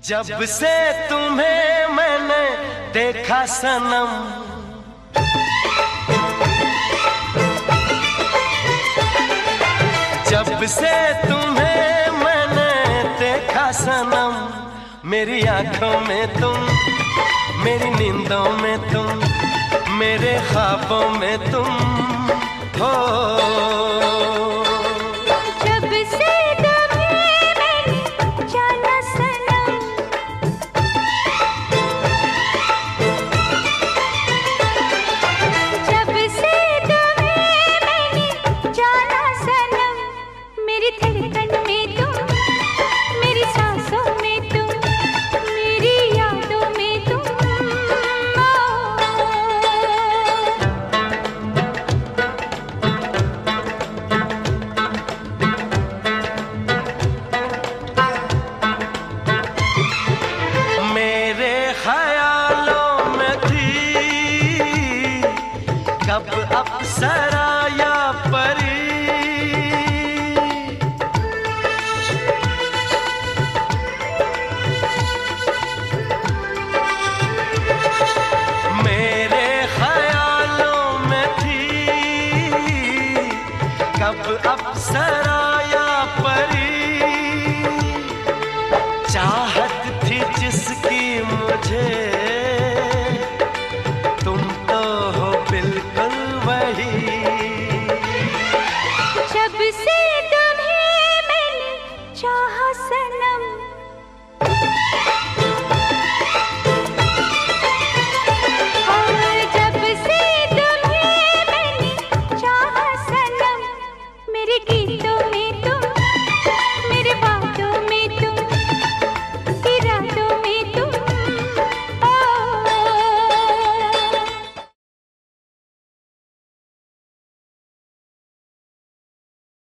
जब से तुम्हें मैंने देखा सनम, जब से तुम्हें मैंने देखा सनम, मेरी आंखों में तुम, मेरी नींदों में तुम, मेरे ख्वाबों में तुम हो। कब अप्सरा या परी, मेरे ख्यालों में थी कब अप्सरा या परी, चाहत थी जिसकी मुझे